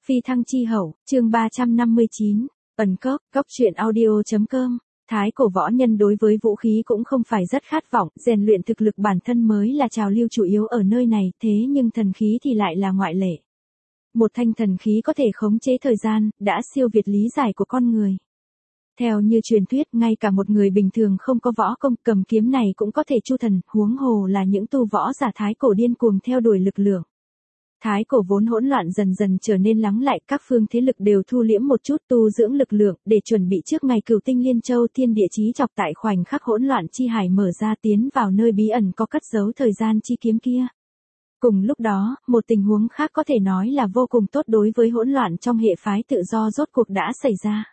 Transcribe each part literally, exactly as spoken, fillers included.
Phi thăng chi hậu, chương ba trăm năm mươi chín, ẩn cốc, cốc truyện audio.com. Thái cổ võ nhân đối với vũ khí cũng không phải rất khát vọng, rèn luyện thực lực bản thân mới là trào lưu chủ yếu ở nơi này, thế nhưng thần khí thì lại là ngoại lệ. Một thanh thần khí có thể khống chế thời gian, đã siêu việt lý giải của con người. Theo như truyền thuyết, ngay cả một người bình thường không có võ công, cầm kiếm này cũng có thể chu thần, huống hồ là những tu võ giả thái cổ điên cuồng theo đuổi lực lượng. Thái cổ vốn hỗn loạn dần dần trở nên lắng lại, các phương thế lực đều thu liễm một chút tu dưỡng lực lượng, để chuẩn bị trước ngày cửu tinh liên châu thiên địa chí chọc tại khoảnh khắc hỗn loạn chi hải mở ra tiến vào nơi bí ẩn có cất giấu thời gian chi kiếm kia. Cùng lúc đó, một tình huống khác có thể nói là vô cùng tốt đối với hỗn loạn trong hệ phái tự do rốt cuộc đã xảy ra.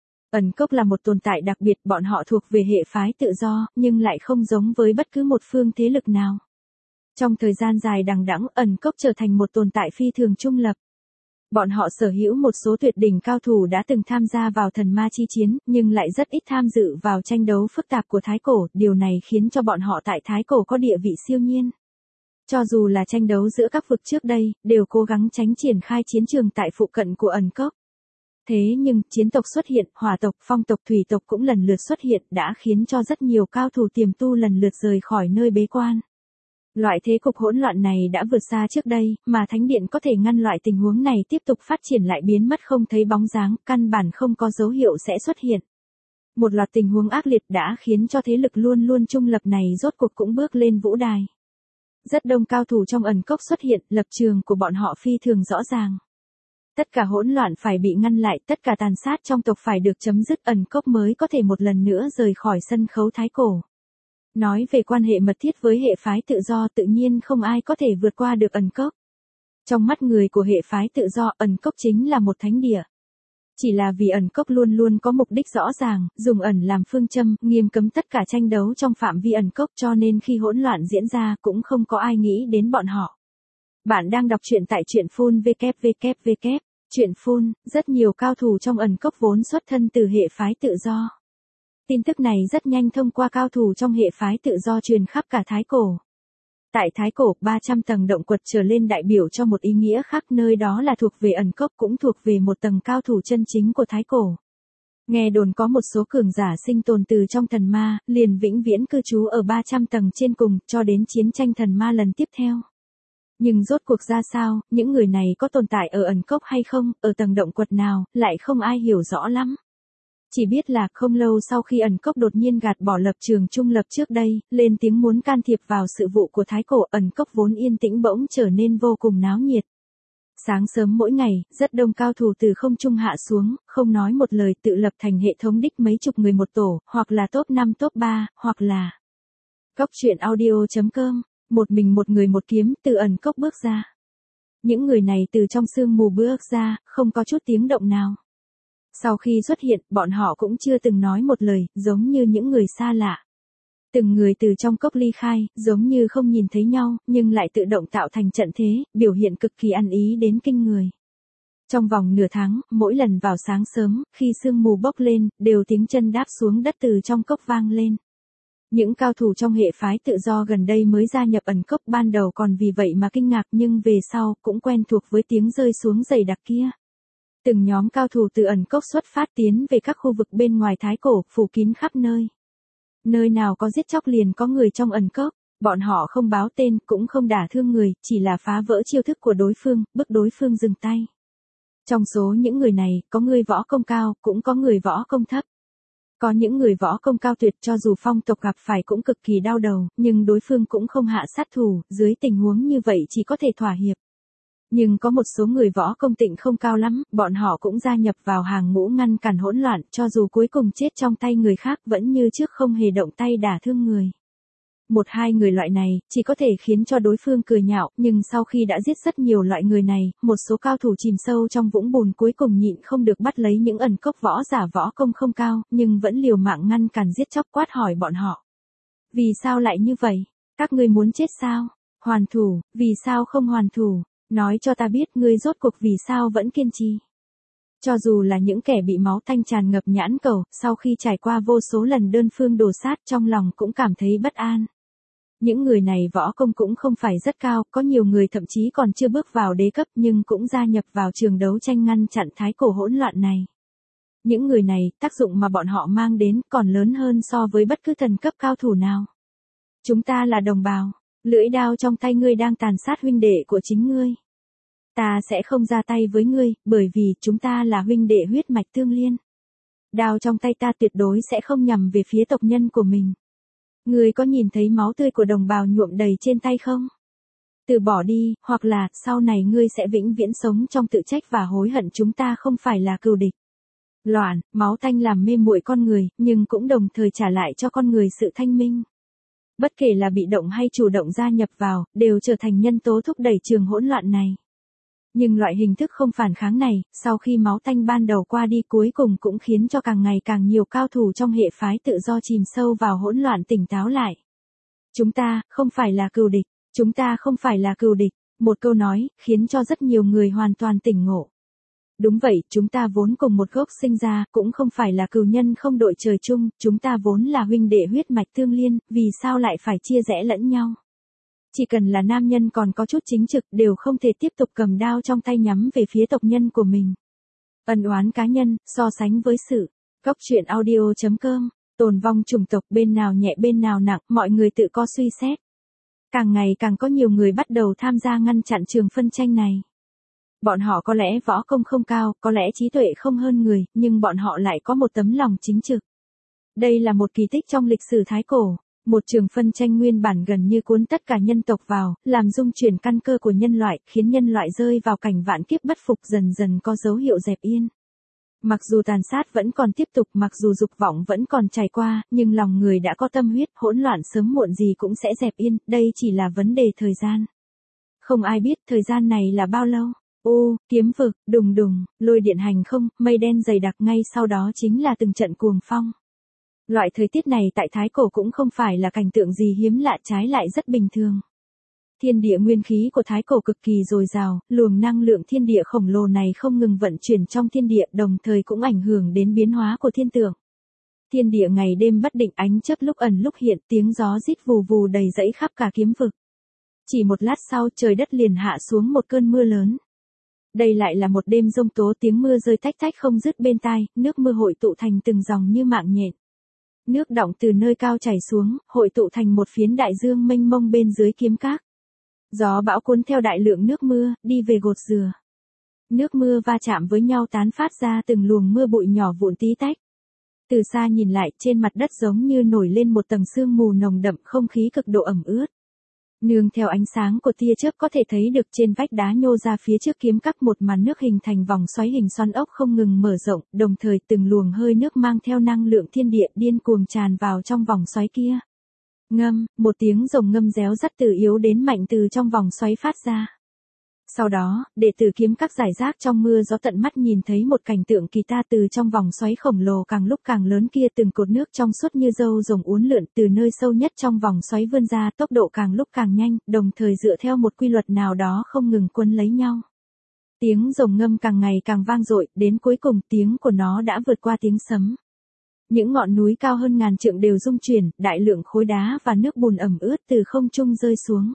Ẩn cốc là một tồn tại đặc biệt, bọn họ thuộc về hệ phái tự do, nhưng lại không giống với bất cứ một phương thế lực nào. Trong thời gian dài đằng đẵng, ẩn cốc trở thành một tồn tại phi thường trung lập. Bọn họ sở hữu một số tuyệt đỉnh cao thủ đã từng tham gia vào thần ma chi chiến, nhưng lại rất ít tham dự vào tranh đấu phức tạp của Thái cổ, điều này khiến cho bọn họ tại Thái cổ có địa vị siêu nhiên. Cho dù là tranh đấu giữa các vực trước đây, đều cố gắng tránh triển khai chiến trường tại phụ cận của ẩn cốc. Thế nhưng, chiến tộc xuất hiện, hỏa tộc, phong tộc, thủy tộc cũng lần lượt xuất hiện đã khiến cho rất nhiều cao thủ tiềm tu lần lượt rời khỏi nơi bế quan. Loại thế cục hỗn loạn này đã vượt xa trước đây, mà Thánh Điện có thể ngăn loại tình huống này tiếp tục phát triển lại biến mất không thấy bóng dáng, căn bản không có dấu hiệu sẽ xuất hiện. Một loạt tình huống ác liệt đã khiến cho thế lực luôn luôn trung lập này rốt cuộc cũng bước lên vũ đài. Rất đông cao thủ trong ẩn cốc xuất hiện, lập trường của bọn họ phi thường rõ ràng. Tất cả hỗn loạn phải bị ngăn lại, tất cả tàn sát trong tộc phải được chấm dứt, ẩn cốc mới có thể một lần nữa rời khỏi sân khấu thái cổ. Nói về quan hệ mật thiết với hệ phái tự do, tự nhiên không ai có thể vượt qua được ẩn cốc. Trong mắt người của hệ phái tự do, ẩn cốc chính là một thánh địa. Chỉ là vì ẩn cốc luôn luôn có mục đích rõ ràng, dùng ẩn làm phương châm, nghiêm cấm tất cả tranh đấu trong phạm vi ẩn cốc, cho nên khi hỗn loạn diễn ra cũng không có ai nghĩ đến bọn họ. Bạn đang đọc truyện tại truyện phun vê kép vê kép vê kép. Truyện phun, rất nhiều cao thủ trong ẩn cốc vốn xuất thân từ hệ phái tự do. Tin tức này rất nhanh thông qua cao thủ trong hệ phái tự do truyền khắp cả Thái cổ. Tại Thái cổ, ba trăm tầng động quật trở lên đại biểu cho một ý nghĩa khác, nơi đó là thuộc về ẩn cốc cũng thuộc về một tầng cao thủ chân chính của Thái cổ. Nghe đồn có một số cường giả sinh tồn từ trong thần ma, liền vĩnh viễn cư trú ở ba trăm tầng trên cùng, cho đến chiến tranh thần ma lần tiếp theo. Nhưng rốt cuộc ra sao, những người này có tồn tại ở ẩn cốc hay không, ở tầng động quật nào, lại không ai hiểu rõ lắm. Chỉ biết là không lâu sau khi ẩn cốc đột nhiên gạt bỏ lập trường trung lập trước đây, lên tiếng muốn can thiệp vào sự vụ của Thái cổ, ẩn cốc vốn yên tĩnh bỗng trở nên vô cùng náo nhiệt. Sáng sớm mỗi ngày, rất đông cao thủ từ không trung hạ xuống, không nói một lời tự lập thành hệ thống đích mấy chục người một tổ, hoặc là top năm top ba, hoặc là cốc truyện audio.com, một mình một người một kiếm từ ẩn cốc bước ra. Những người này từ trong sương mù bước ra, không có chút tiếng động nào. Sau khi xuất hiện, bọn họ cũng chưa từng nói một lời, giống như những người xa lạ. Từng người từ trong cốc ly khai, giống như không nhìn thấy nhau, nhưng lại tự động tạo thành trận thế, biểu hiện cực kỳ ăn ý đến kinh người. Trong vòng nửa tháng, mỗi lần vào sáng sớm, khi sương mù bốc lên, đều tiếng chân đáp xuống đất từ trong cốc vang lên. Những cao thủ trong hệ phái tự do gần đây mới gia nhập ẩn cốc ban đầu còn vì vậy mà kinh ngạc, nhưng về sau cũng quen thuộc với tiếng rơi xuống dày đặc kia. Từng nhóm cao thủ từ ẩn cốc xuất phát tiến về các khu vực bên ngoài Thái cổ, phủ kín khắp nơi. Nơi nào có giết chóc liền có người trong ẩn cốc, bọn họ không báo tên, cũng không đả thương người, chỉ là phá vỡ chiêu thức của đối phương, bức đối phương dừng tay. Trong số những người này, có người võ công cao, cũng có người võ công thấp. Có những người võ công cao tuyệt cho dù phong tộc gặp phải cũng cực kỳ đau đầu, nhưng đối phương cũng không hạ sát thủ, dưới tình huống như vậy chỉ có thể thỏa hiệp. Nhưng có một số người võ công tịnh không cao lắm, bọn họ cũng gia nhập vào hàng ngũ ngăn cản hỗn loạn, cho dù cuối cùng chết trong tay người khác vẫn như trước không hề động tay đả thương người. Một hai người loại này, chỉ có thể khiến cho đối phương cười nhạo, nhưng sau khi đã giết rất nhiều loại người này, một số cao thủ chìm sâu trong vũng bùn cuối cùng nhịn không được bắt lấy những ẩn cốc võ giả võ công không cao, nhưng vẫn liều mạng ngăn cản giết chóc, quát hỏi bọn họ. Vì sao lại như vậy? Các ngươi muốn chết sao? Hoàn thủ, vì sao không hoàn thủ? Nói cho ta biết ngươi rốt cuộc vì sao vẫn kiên trì. Cho dù là những kẻ bị máu tanh tràn ngập nhãn cầu, sau khi trải qua vô số lần đơn phương đổ sát trong lòng cũng cảm thấy bất an. Những người này võ công cũng không phải rất cao, có nhiều người thậm chí còn chưa bước vào đế cấp nhưng cũng gia nhập vào trường đấu tranh ngăn chặn thái cổ hỗn loạn này. Những người này, tác dụng mà bọn họ mang đến còn lớn hơn so với bất cứ thần cấp cao thủ nào. Chúng ta là đồng bào, lưỡi đao trong tay ngươi đang tàn sát huynh đệ của chính ngươi. Ta sẽ không ra tay với ngươi, bởi vì chúng ta là huynh đệ huyết mạch tương liên. Đao trong tay ta tuyệt đối sẽ không nhằm về phía tộc nhân của mình. Ngươi có nhìn thấy máu tươi của đồng bào nhuộm đầy trên tay không? Từ bỏ đi, hoặc là, sau này ngươi sẽ vĩnh viễn sống trong tự trách và hối hận, chúng ta không phải là cừu địch. Loạn, máu tanh làm mê muội con người, nhưng cũng đồng thời trả lại cho con người sự thanh minh. Bất kể là bị động hay chủ động gia nhập vào, đều trở thành nhân tố thúc đẩy trường hỗn loạn này. Nhưng loại hình thức không phản kháng này, sau khi máu tanh ban đầu qua đi cuối cùng cũng khiến cho càng ngày càng nhiều cao thủ trong hệ phái tự do chìm sâu vào hỗn loạn tỉnh táo lại. Chúng ta, không phải là cừu địch, chúng ta không phải là cừu địch, một câu nói, khiến cho rất nhiều người hoàn toàn tỉnh ngộ. Đúng vậy, chúng ta vốn cùng một gốc sinh ra, cũng không phải là cừu nhân không đội trời chung, chúng ta vốn là huynh đệ huyết mạch tương liên, vì sao lại phải chia rẽ lẫn nhau? Chỉ cần là nam nhân còn có chút chính trực đều không thể tiếp tục cầm đao trong tay nhắm về phía tộc nhân của mình. Ân oán cá nhân, so sánh với sự. Góc truyện audio chấm com, tồn vong chủng tộc bên nào nhẹ bên nào nặng, mọi người tự có suy xét. Càng ngày càng có nhiều người bắt đầu tham gia ngăn chặn trường phân tranh này. Bọn họ có lẽ võ công không cao, có lẽ trí tuệ không hơn người, nhưng bọn họ lại có một tấm lòng chính trực. Đây là một kỳ tích trong lịch sử Thái Cổ. Một trường phân tranh nguyên bản gần như cuốn tất cả nhân tộc vào, làm rung chuyển căn cơ của nhân loại, khiến nhân loại rơi vào cảnh vạn kiếp bất phục, dần dần có dấu hiệu dẹp yên. Mặc dù tàn sát vẫn còn tiếp tục, mặc dù dục vọng vẫn còn trải qua, nhưng lòng người đã có tâm huyết, hỗn loạn sớm muộn gì cũng sẽ dẹp yên, đây chỉ là vấn đề thời gian. Không ai biết thời gian này là bao lâu. Ô, kiếm vực, đùng đùng, lôi điện hành không, mây đen dày đặc, ngay sau đó chính là từng trận cuồng phong. Loại thời tiết này tại Thái Cổ cũng không phải là cảnh tượng gì hiếm lạ, trái lại rất bình thường. Thiên địa nguyên khí của Thái Cổ cực kỳ dồi dào, luồng năng lượng thiên địa khổng lồ này không ngừng vận chuyển trong thiên địa, đồng thời cũng ảnh hưởng đến biến hóa của thiên tượng. Thiên địa ngày đêm bất định, ánh chớp lúc ẩn lúc hiện, tiếng gió rít vù vù đầy dẫy khắp cả kiếm vực. Chỉ một lát sau, trời đất liền hạ xuống một cơn mưa lớn. Đây lại là một đêm giông tố, tiếng mưa rơi tách tách không dứt bên tai, nước mưa hội tụ thành từng dòng như mạng nhện. Nước đọng từ nơi cao chảy xuống, hội tụ thành một phiến đại dương mênh mông bên dưới kiếm các. Gió bão cuốn theo đại lượng nước mưa, đi về gột rửa. Nước mưa va chạm với nhau tán phát ra từng luồng mưa bụi nhỏ vụn tí tách. Từ xa nhìn lại, trên mặt đất giống như nổi lên một tầng sương mù nồng đậm, không khí cực độ ẩm ướt. Nương theo ánh sáng của tia chớp có thể thấy được trên vách đá nhô ra phía trước kiếm các một màn nước hình thành vòng xoáy hình xoắn ốc không ngừng mở rộng, đồng thời từng luồng hơi nước mang theo năng lượng thiên địa điên cuồng tràn vào trong vòng xoáy kia. Ngâm, một tiếng rồng ngâm réo rắt từ yếu đến mạnh từ trong vòng xoáy phát ra. Sau đó, đệ tử kiếm các giải rác trong mưa gió tận mắt nhìn thấy một cảnh tượng kỳ ta, từ trong vòng xoáy khổng lồ càng lúc càng lớn kia, từng cột nước trong suốt như râu rồng uốn lượn từ nơi sâu nhất trong vòng xoáy vươn ra, tốc độ càng lúc càng nhanh, đồng thời dựa theo một quy luật nào đó không ngừng quấn lấy nhau. Tiếng rồng ngâm càng ngày càng vang dội, đến cuối cùng tiếng của nó đã vượt qua tiếng sấm. Những ngọn núi cao hơn ngàn trượng đều rung chuyển, đại lượng khối đá và nước bùn ẩm ướt từ không trung rơi xuống.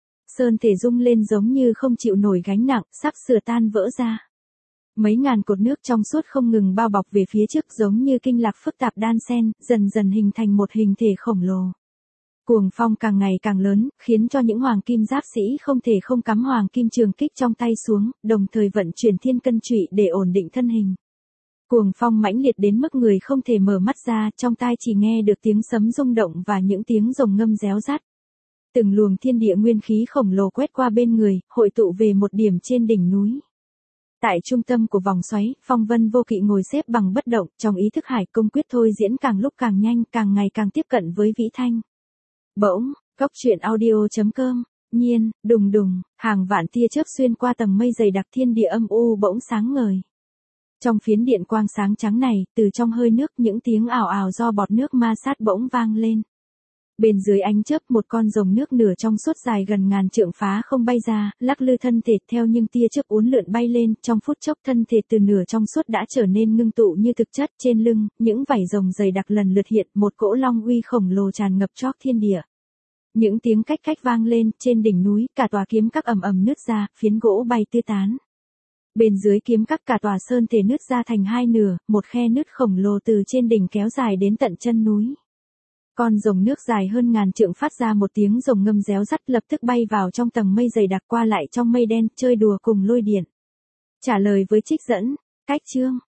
Sơn thể rung lên giống như không chịu nổi gánh nặng, sắp sửa tan vỡ ra. Mấy ngàn cột nước trong suốt không ngừng bao bọc về phía trước giống như kinh lạc phức tạp đan xen, dần dần hình thành một hình thể khổng lồ. Cuồng phong càng ngày càng lớn, khiến cho những hoàng kim giáp sĩ không thể không cắm hoàng kim trường kích trong tay xuống, đồng thời vận chuyển thiên cân trụy để ổn định thân hình. Cuồng phong mãnh liệt đến mức người không thể mở mắt ra, trong tai chỉ nghe được tiếng sấm rung động và những tiếng rồng ngâm réo rắt. Từng luồng thiên địa nguyên khí khổng lồ quét qua bên người, hội tụ về một điểm trên đỉnh núi. Tại trung tâm của vòng xoáy, Phong Vân Vô Kỵ ngồi xếp bằng bất động, trong ý thức hải công quyết thôi diễn càng lúc càng nhanh, càng ngày càng tiếp cận với Vĩ Thanh. Bỗng, góc truyện audio chấm com, nhiên, đùng đùng, hàng vạn tia chớp xuyên qua tầng mây dày đặc, thiên địa âm u bỗng sáng ngời. Trong phiến điện quang sáng trắng này, từ trong hơi nước những tiếng ào ào do bọt nước ma sát bỗng vang lên. Bên dưới ánh chớp một con rồng nước nửa trong suốt dài gần ngàn trượng phá không bay ra, lắc lư thân thể theo những tia chớp uốn lượn bay lên, trong phút chốc thân thể từ nửa trong suốt đã trở nên ngưng tụ như thực chất, trên lưng, những vảy rồng dày đặc lần lượt hiện, một cỗ long uy khổng lồ tràn ngập chóp thiên địa. Những tiếng cách cách vang lên, trên đỉnh núi, cả tòa kiếm các ầm ầm nứt ra, phiến gỗ bay tứ tán. Bên dưới kiếm các cả tòa sơn thể nứt ra thành hai nửa, một khe nứt khổng lồ từ trên đỉnh kéo dài đến tận chân núi. Con rồng nước dài hơn ngàn trượng phát ra một tiếng rồng ngâm réo rắt, lập tức bay vào trong tầng mây dày đặc, qua lại trong mây đen, chơi đùa cùng lôi điện. Trả lời với trích dẫn, cách chương.